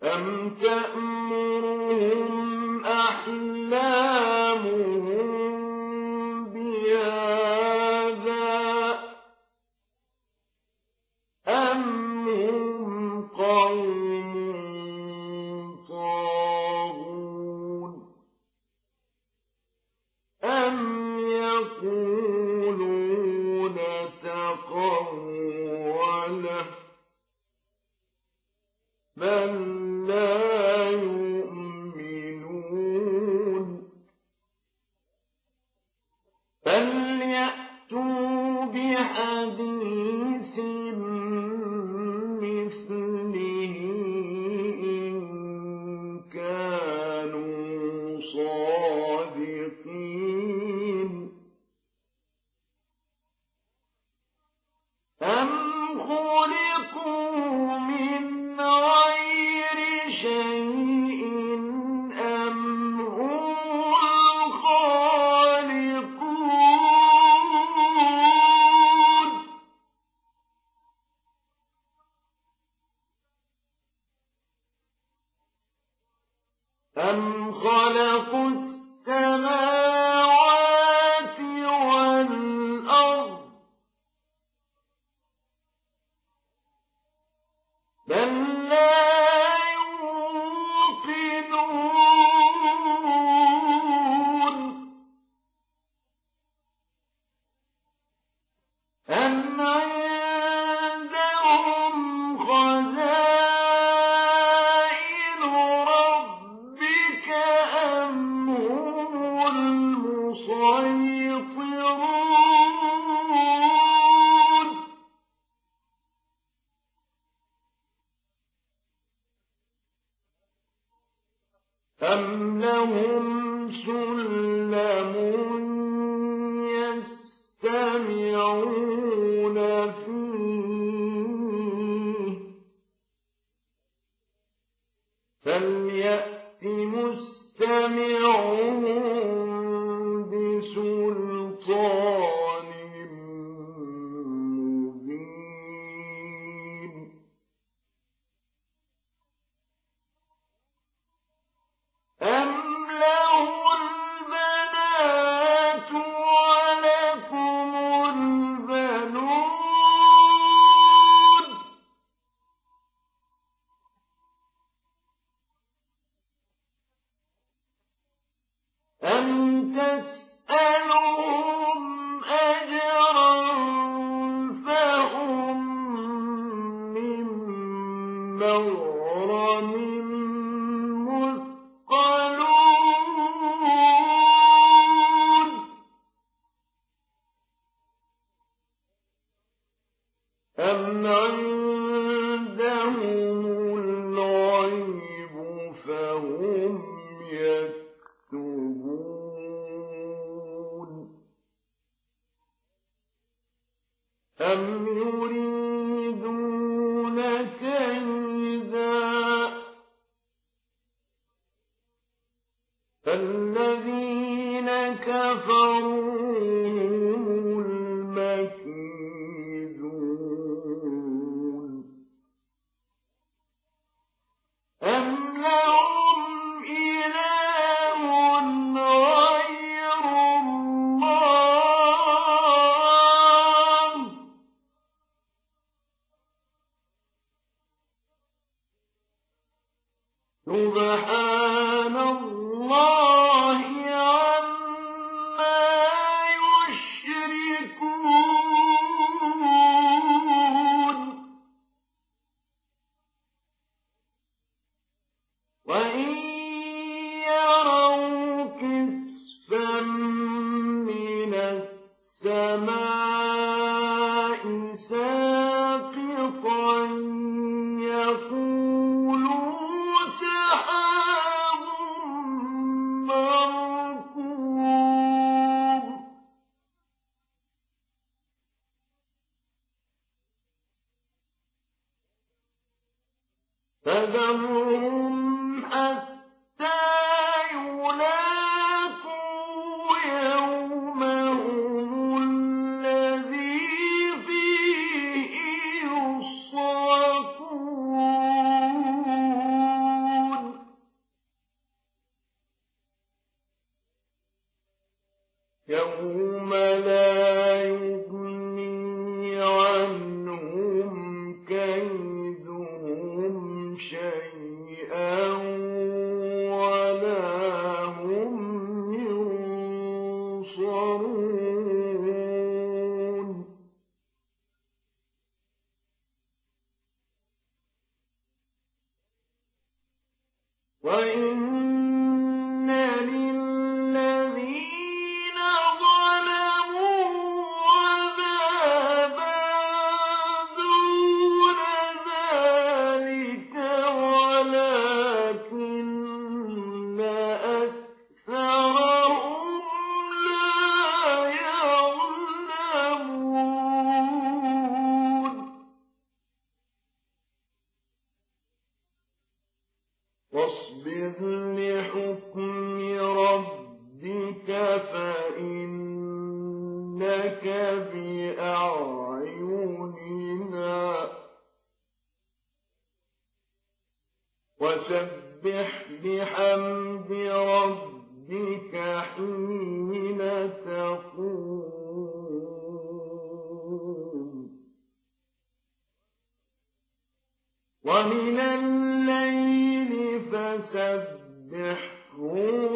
أَمْ تَأْمُرُهُمْ أَحْلَامُهُم بِهَٰذَا أَمْ هُمْ قَوْمٌ طَاغُونَ أَمْ يَقُولُونَ تَقَوَّلَهُ بَل لَّا يُؤْمِنُونَ فَلْيَأْتُوا بِحَدِيثٍ مِّثْلِهِ إِن كَانُوا صَادِقِينَ أَمْ خُلِقُوا مِنْ غَيْرِ شَيْءٍ أَمْ هُمُ الْخَالِقُونَ أَمْ خَلَقُوا السَّمَاوَاتِ وَالْأَرْضَ بَل لَّا يُوقِنُونَ أَمْ عِندَهُمْ خَزَائِنُ رَبِّكَ أَمْ هُمُ الْمُصَيْطِرُونَ أَمْ لَهُمْ سُلَّمٌ يَسْتَمِعُونَ فِيهِ فَلْيَأْتِ مُسْتَمِعُهُم بِسُلْطَانٍ مُّبِينٍ أَمْ لَهُ الْبَنَاتُ وَلَكُمُ الْبَنُونَ أَمْ تَسْأَلُهُمْ أَجْرًا فَهُم مِّن مَّغْرَمٍ مثقلون أَمْ عِندَهُمُ الْغَيْبُ فَهُمْ يَكْتُبُونَ أَمْ يُرِيدُونَ كَيْدًا فَالَّذِينَ كَفَرُوا هُمُ الْمَكِيدُونَ أَمْ لَهُمْ إِلَٰهٌ غَيْرُ اللَّهِ سُبْحَانَ اللَّهِ عَمَّا يُشْرِكُونَ وَإِن يَرَوْا كِسْفًا مِّنَ السَّمَاءِ سَاقِطًا يَقُولُوا سَحَابٌ مَّرْكُومٌ فَذَرْهُمْ حَتَّىٰ يُلَاقُوا يَوْمَهُمُ الَّذِي فِيهِ يُصْعَقُونَ وَإِنَّ لِلَّذِينَ ظَلَمُوا عَذَابًا دُونَ ذَلِكَ وَلَكِنَّ أَكْثَرَهُمْ لَا يَعْلَمُونَ وَاصْبِرْ لِحُكْمِ رَبِّكَ فَإِنَّكَ بِأَعْيُنِنَا وَسَبِّحْ بِحَمْدِ رَبِّكَ حِينَ تَقُومُ وَمِنَ اللَّيْلِ فَسَبِّحْهُ